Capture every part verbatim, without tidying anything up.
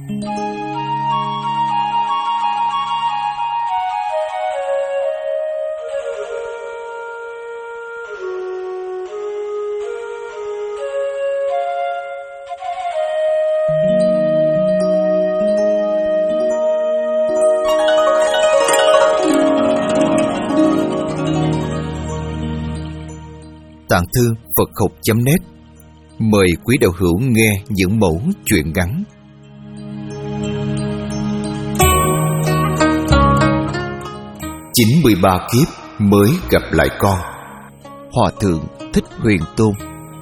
Tạng thư Phật học chấm net mời quý đạo hữu nghe những mẫu chuyện ngắn. chín mươi ba kiếp mới gặp lại con. Hòa thượng Thích Huyền Tôn.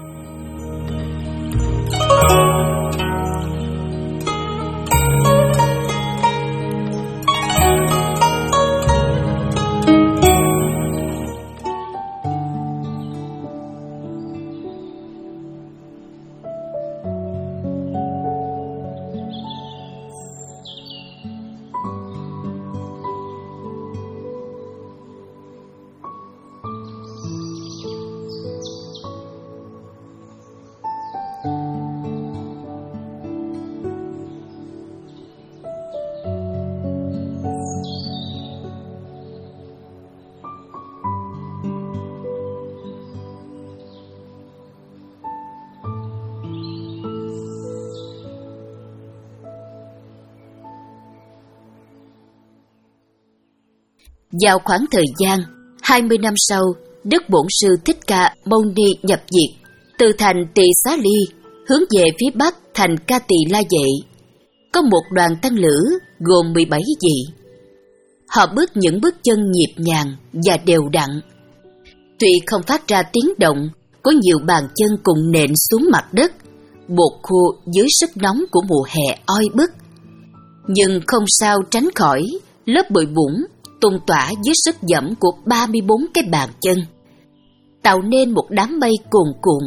Vào khoảng thời gian hai mươi năm sau, Đức Bổn Sư Thích Ca Mâu Ni nhập diệt, từ thành Tỳ Xá Ly hướng về phía bắc thành Ca Tỳ La Vệ. Có một đoàn tăng lữ gồm mười bảy vị. Họ bước những bước chân nhịp nhàng và đều đặn. Tuy không phát ra tiếng động, có nhiều bàn chân cùng nện xuống mặt đất, bột khô dưới sức nóng của mùa hè oi bức. Nhưng không sao tránh khỏi lớp bụi bủn tung tỏa dưới sức dẫm của ba mươi bốn cái bàn chân, tạo nên một đám mây cuồn cuộn.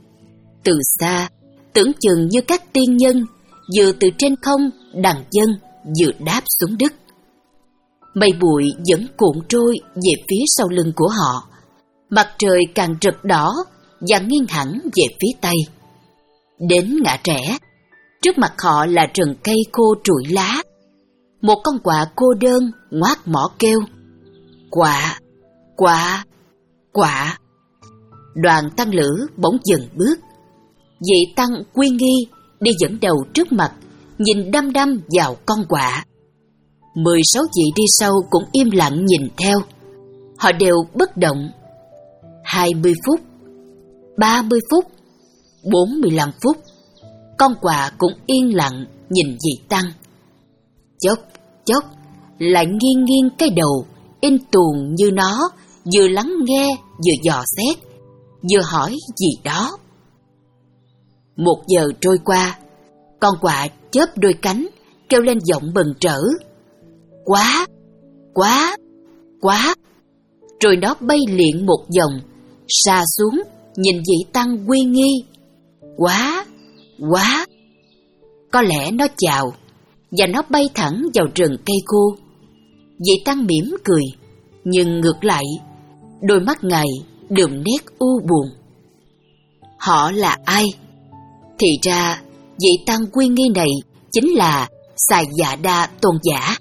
Từ xa, tưởng chừng như các tiên nhân vừa từ trên không đằng chân vừa đáp xuống đất. Mây bụi vẫn cuộn trôi về phía sau lưng của họ. Mặt trời càng rực đỏ và nghiêng hẳn về phía tây. Đến ngã rẽ, trước mặt họ là rừng cây khô trụi lá. Một con quạ cô đơn ngoác mỏ kêu: "Quạ, quạ, quạ." Đoàn tăng lữ bỗng dừng bước. Vị tăng Quy Nghi đi dẫn đầu trước mặt, nhìn đăm đăm vào con quạ. Mười sáu vị đi sau cũng im lặng nhìn theo. Họ đều bất động. Hai mươi phút, ba mươi phút, bốn mươi lăm phút, con quạ cũng yên lặng nhìn vị tăng. Chốc chốc lại nghiêng nghiêng cái đầu, in tuồng như nó vừa lắng nghe vừa dò xét, vừa hỏi gì đó. Một giờ trôi qua, con quạ chớp đôi cánh, kêu lên giọng bừng trở: "Quá, quá, quá!" Rồi nó bay liệng một vòng, sa xuống nhìn vị tăng Quy Nghi: "Quá, quá!" Có lẽ nó chào, và nó bay thẳng vào rừng cây khô. Vị tăng mỉm cười, nhưng ngược lại, đôi mắt ngài đượm nét u buồn. Họ là ai? Thì ra, vị tăng Quy Nghi này chính là Xà Dạ Đa Tôn giả.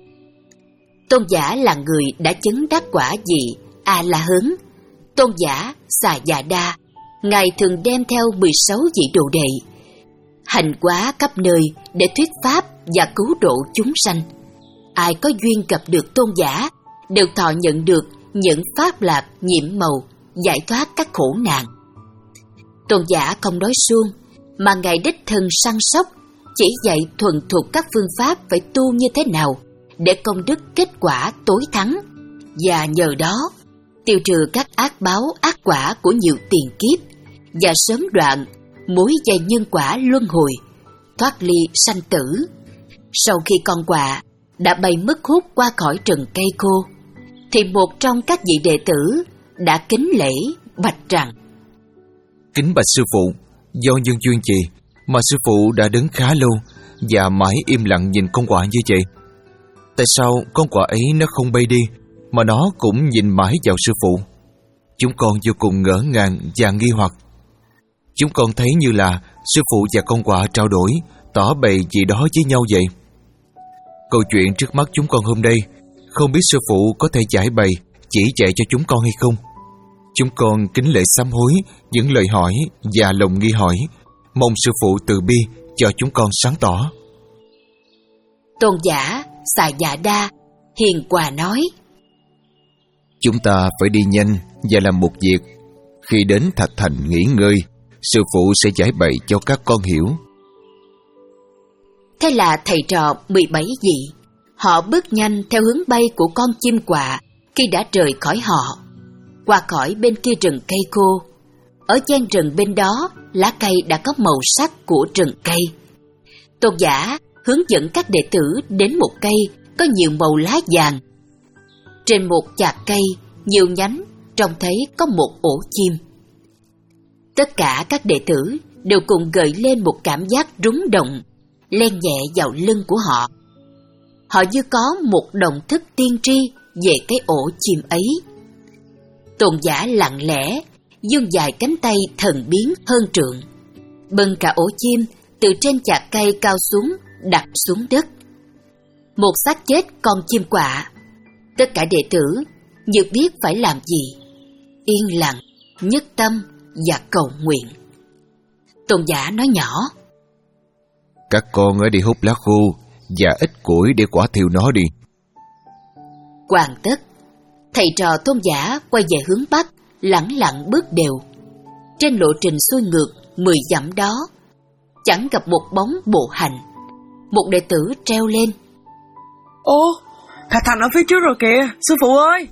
Tôn giả là người đã chứng đắc quả vị A La Hán. Tôn giả Xà Dạ Đa, ngài thường đem theo mười sáu vị đồ đệ, hành quá khắp nơi để thuyết pháp và cứu độ chúng sanh. Ai có duyên gặp được tôn giả đều thọ nhận được những pháp lạc nhiệm màu, giải thoát các khổ nạn. Tôn giả không nói suông, mà ngài đích thân săn sóc, chỉ dạy thuần thục các phương pháp phải tu như thế nào để công đức kết quả tối thắng, và nhờ đó tiêu trừ các ác báo ác quả của nhiều tiền kiếp, và sớm đoạn mối dây nhân quả luân hồi, thoát ly sanh tử. Sau khi con quạ đã bay mất hút qua khỏi rừng cây khô, thì một trong các vị đệ tử đã kính lễ bạch rằng: "Kính bạch sư phụ, do nhân duyên gì mà sư phụ đã đứng khá lâu và mãi im lặng nhìn con quạ như vậy? Tại sao con quạ ấy nó không bay đi mà nó cũng nhìn mãi vào sư phụ? Chúng con vô cùng ngỡ ngàng và nghi hoặc. Chúng con thấy như là sư phụ và con quạ trao đổi tỏ bày gì đó với nhau vậy. Câu chuyện trước mắt chúng con hôm nay, không biết sư phụ có thể giải bày, chỉ dạy cho chúng con hay không. Chúng con kính lễ sám hối những lời hỏi và lòng nghi hỏi, mong sư phụ từ bi cho chúng con sáng tỏ. Tôn giả Xà Dạ Đa hiền hòa nói: Chúng ta phải đi nhanh và làm một việc. Khi đến Thạch Thành nghỉ ngơi, sư phụ sẽ giải bày cho các con hiểu. Thế là thầy trò mười bảy vị, họ bước nhanh theo hướng bay của con chim quạ khi đã rời khỏi họ, qua khỏi bên kia rừng cây khô. Ở gian rừng bên đó, lá cây đã có màu sắc của rừng cây. Tôn giả hướng dẫn các đệ tử đến một cây có nhiều màu lá vàng. Trên một chạc cây, nhiều nhánh, trông thấy có một ổ chim. Tất cả các đệ tử đều cùng gợi lên một cảm giác rúng động, len nhẹ vào lưng của họ. Họ như có một đồng thức tiên tri về cái ổ chim ấy. Tôn giả lặng lẽ vươn dài cánh tay thần biến hơn trượng, bưng cả ổ chim từ trên chạc cây cao xuống đặt xuống đất. Một xác chết con chim quạ. Tất cả đệ tử như biết phải làm gì, yên lặng, nhất tâm và cầu nguyện. Tôn giả nói nhỏ: Các con ở đi hút lá khô và ít củi để quả thiêu nó đi. Hoàn tất, thầy trò Tôn giả quay về hướng bắc, lẳng lặng bước đều. Trên lộ trình xuôi ngược mười dặm đó, chẳng gặp một bóng bộ hành. Một đệ tử treo lên: Ô, Thạch Thành ở phía trước rồi kìa, sư phụ ơi!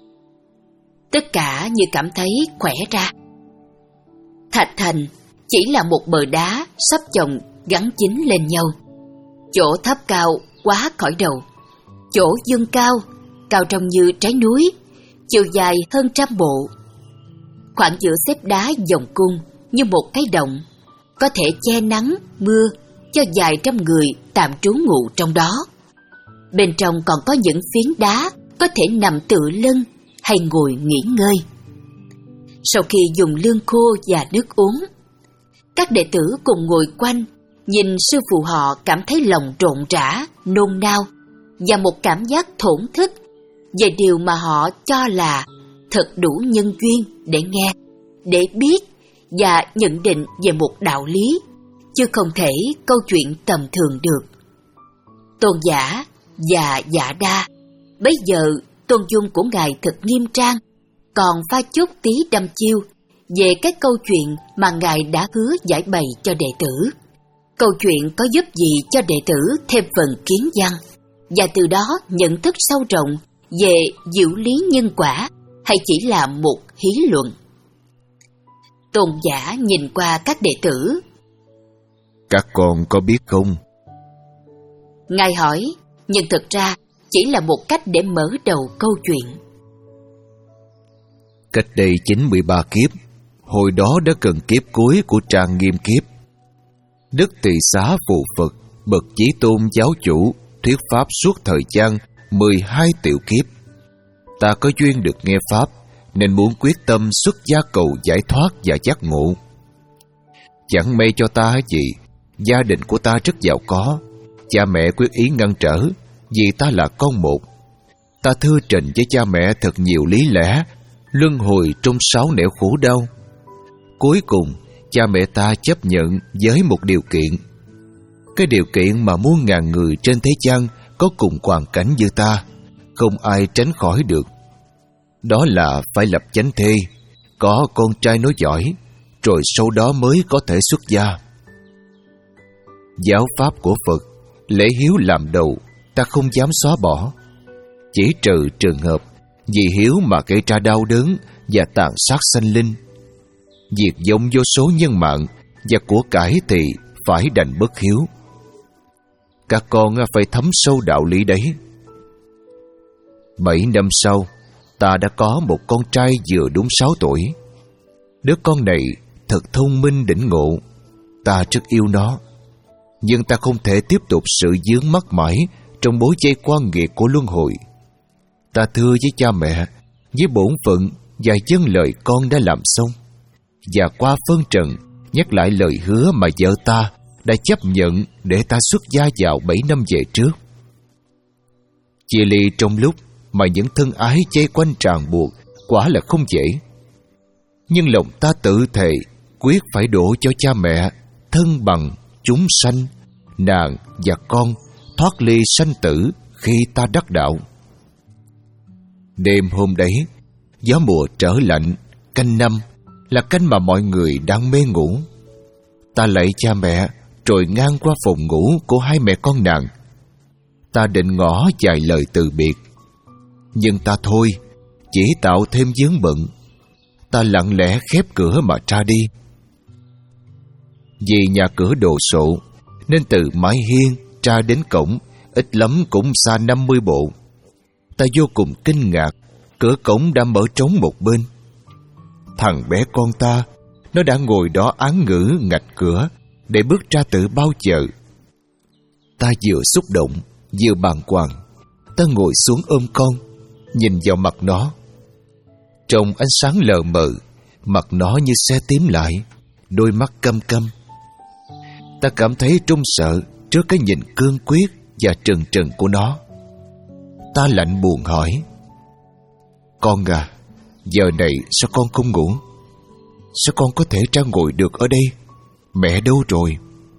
Tất cả như cảm thấy khỏe ra. Thạch Thành chỉ là một bờ đá sắp chồng gắn dính lên nhau. Chỗ thấp cao quá khỏi đầu, chỗ dương cao, cao trông như trái núi, chiều dài hơn trăm bộ. Khoảng giữa xếp đá vòng cung như một cái động, có thể che nắng, mưa cho vài trăm người tạm trú ngụ trong đó. Bên trong còn có những phiến đá có thể nằm tựa lưng hay ngồi nghỉ ngơi. Sau khi dùng lương khô và nước uống, các đệ tử cùng ngồi quanh, nhìn sư phụ họ cảm thấy lòng rộn rã, nôn nao và một cảm giác thổn thức về điều mà họ cho là thật đủ nhân duyên để nghe, để biết và nhận định về một đạo lý, chứ không thể câu chuyện tầm thường được. Tôn giả và Dạ Đa, bây giờ tôn dung của ngài thật nghiêm trang, còn pha chút tí đăm chiêu về cái câu chuyện mà ngài đã hứa giải bày cho đệ tử. Câu chuyện có giúp gì cho đệ tử thêm phần kiến văn, và từ đó nhận thức sâu rộng về diệu lý nhân quả, hay chỉ là một hí luận? Tôn giả nhìn qua các đệ tử: Các con có biết không? Ngài hỏi, nhưng thực ra chỉ là một cách để mở đầu câu chuyện. Cách đây chín mươi ba kiếp, hồi đó đã gần kiếp cuối của Trang Nghiêm kiếp. Đức Tỳ Xá Phụ Phật, bậc Chí Tôn giáo chủ, thuyết pháp suốt thời gian mười hai tiểu kiếp. Ta có duyên được nghe pháp, nên muốn quyết tâm xuất gia cầu giải thoát và giác ngộ. Chẳng may cho ta gì, gia đình của ta rất giàu có, cha mẹ quyết ý ngăn trở, vì ta là con một. Ta thưa trình với cha mẹ thật nhiều lý lẽ, luân hồi trong sáu nẻo khổ đau. Cuối cùng, cha mẹ ta chấp nhận với một điều kiện. Cái điều kiện mà muôn ngàn người trên thế gian có cùng hoàn cảnh như ta, không ai tránh khỏi được. Đó là phải lập chánh thê, có con trai nói giỏi, rồi sau đó mới có thể xuất gia. Giáo pháp của Phật, lễ hiếu làm đầu, ta không dám xóa bỏ. Chỉ trừ trường hợp vì hiếu mà gây ra đau đớn và tàn sát sanh linh. Diệt vong vô số nhân mạng và của cải thì phải đành bất hiếu. Các con phải thấm sâu đạo lý đấy. Bảy năm sau, ta đã có một con trai vừa đúng sáu tuổi. Đứa con này thật thông minh đỉnh ngộ, ta rất yêu nó. Nhưng ta không thể tiếp tục sự dướng mắc mãi trong mối dây quan nghiệt của luân hồi. Ta thưa với cha mẹ, với bổn phận và dâng lời con đã làm xong, và qua phân trần nhắc lại lời hứa mà vợ ta đã chấp nhận để ta xuất gia vào bảy năm về trước. Chia ly trong lúc mà những thân ái dây quanh ràng buộc quả là không dễ. Nhưng lòng ta tự thề quyết phải đổ cho cha mẹ, thân bằng, chúng sanh, nàng và con thoát ly sanh tử khi ta đắc đạo. Đêm hôm đấy, gió mùa trở lạnh, canh năm là canh mà mọi người đang mê ngủ. Ta lạy cha mẹ rồi ngang qua phòng ngủ của hai mẹ con nàng. Ta định ngỏ vài lời từ biệt, nhưng ta thôi, chỉ tạo thêm vướng bận. Ta lặng lẽ khép cửa mà ra đi. Vì nhà cửa đồ sộ nên từ mái hiên ra đến cổng ít lắm cũng xa năm mươi bộ. Ta vô cùng kinh ngạc, cửa cổng đã mở trống một bên. Thằng bé con ta, nó đã ngồi đó án ngữ ngạch cửa để bước ra từ bao giờ. Ta vừa xúc động vừa bàng hoàng. Ta ngồi xuống ôm con, nhìn vào mặt nó. Trong ánh sáng lờ mờ, mặt nó như se tím lại, đôi mắt căm căm. Ta cảm thấy run sợ trước cái nhìn cương quyết và trừng trừng của nó. Ta lạnh buồn hỏi: Con à, giờ này sao con không ngủ? Sao con có thể ra ngồi được ở đây? Mẹ đâu rồi?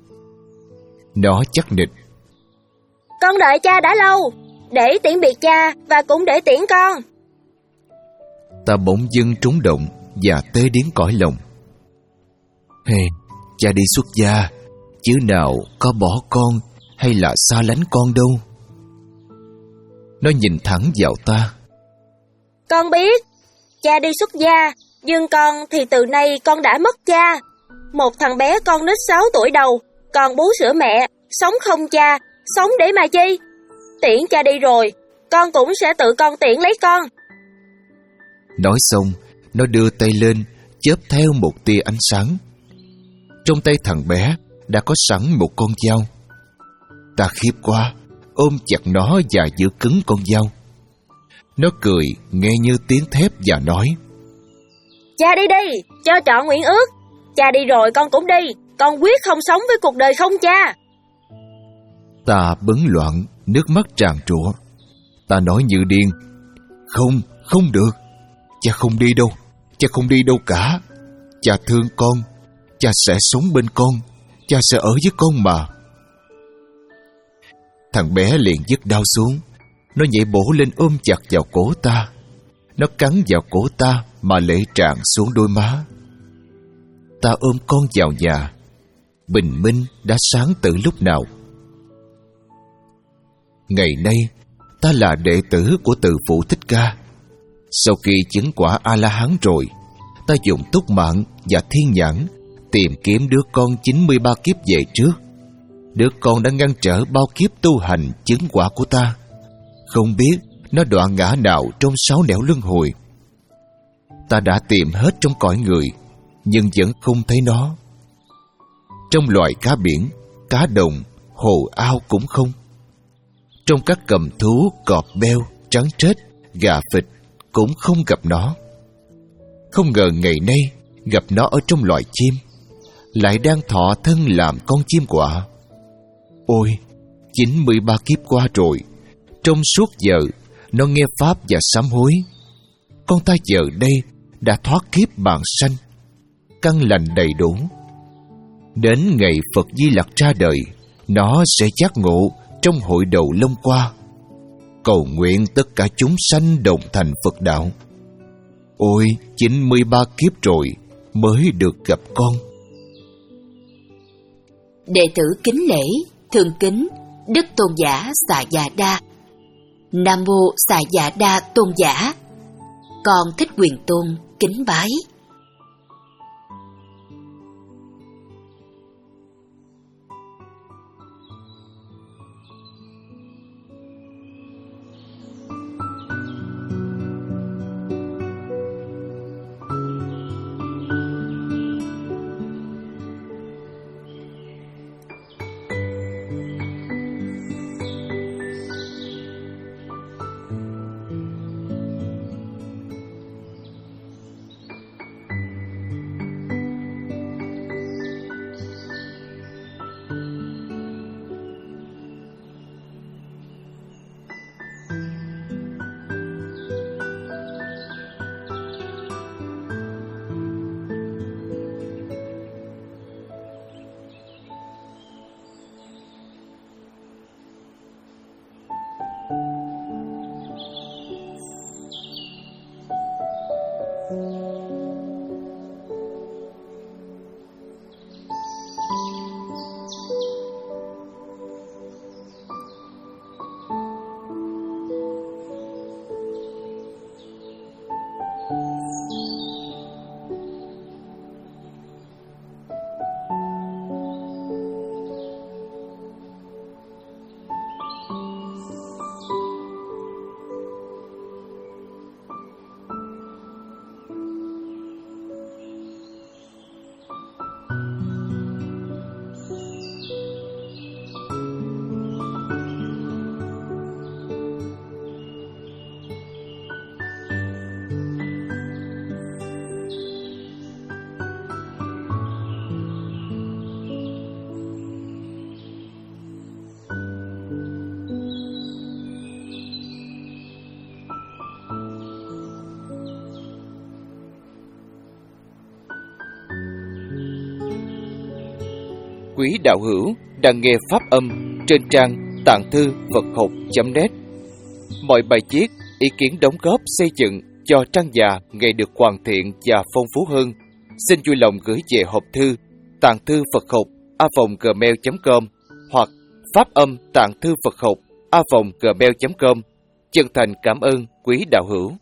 Nó chắc nịch: Con đợi cha đã lâu, để tiễn biệt cha và cũng để tiễn con. Ta bỗng dưng trúng động và tê điếng cõi lòng. Hey, cha đi xuất gia, chứ nào có bỏ con hay là xa lánh con đâu. Nó nhìn thẳng vào ta. Con biết, cha đi xuất gia, nhưng con thì từ nay con đã mất cha. Một thằng bé con nít sáu tuổi đầu, còn bú sữa mẹ, sống không cha, sống để mà chi? Tiễn cha đi rồi, con cũng sẽ tự con tiễn lấy con. Nói xong, nó đưa tay lên, chớp theo một tia ánh sáng. Trong tay thằng bé đã có sẵn một con dao. Ta khiếp quá, ôm chặt nó và giữ cứng con dao. Nó cười nghe như tiếng thép và nói: Cha đi đi, cho trọn nguyện ước. Cha đi rồi con cũng đi, con quyết không sống với cuộc đời không cha. Ta bấn loạn, nước mắt tràn trụa. Ta nói như điên: Không, không được. Cha không đi đâu, cha không đi đâu cả. Cha thương con, cha sẽ sống bên con, cha sẽ ở với con mà. Thằng bé liền dứt đao xuống. Nó nhảy bổ lên ôm chặt vào cổ ta. Nó cắn vào cổ ta mà lệ tràn xuống đôi má. Ta ôm con vào nhà. Bình minh đã sáng từ lúc nào. Ngày nay ta là đệ tử của Từ Phụ Thích Ca. Sau khi chứng quả A-la-hán rồi, ta dùng túc mạng và thiên nhãn tìm kiếm đứa con chín mươi ba kiếp về trước. Đứa con đã ngăn trở bao kiếp tu hành chứng quả của ta. Không biết nó đoạn ngã nào trong sáu nẻo luân hồi. Ta đã tìm hết trong cõi người, nhưng vẫn không thấy nó. Trong loài cá biển, cá đồng, hồ ao cũng không. Trong các cầm thú, cọp beo, trắng trết, gà vịt cũng không gặp nó. Không ngờ ngày nay gặp nó ở trong loài chim, lại đang thọ thân làm con chim quả. Ôi, chín mươi ba kiếp qua rồi, trong suốt giờ nó nghe pháp và sám hối. Con ta giờ đây đã thoát kiếp bàn sanh, căn lành đầy đủ. Đến ngày Phật Di Lặc ra đời, nó sẽ giác ngộ trong hội đầu Long Qua, cầu nguyện tất cả chúng sanh đồng thành Phật đạo. Ôi, chín mươi ba kiếp rồi mới được gặp con. Đệ tử kính lễ, thường kính Đức Tôn giả Xà Dạ Đa. Nam mô Xà Dạ Đa Tôn giả. Con Thích Quyền Tôn kính bái. quý đạo hữu đang nghe pháp âm trên trang tạng thư Phật học chấm net. Mọi bài viết, ý kiến đóng góp xây dựng cho trang già ngày được hoàn thiện và phong phú hơn, xin vui lòng gửi về hộp thư tạng thư Phật học a còng gmail chấm com hoặc pháp âm tạng thư Phật học a còng gmail chấm com. Chân thành cảm ơn quý đạo hữu.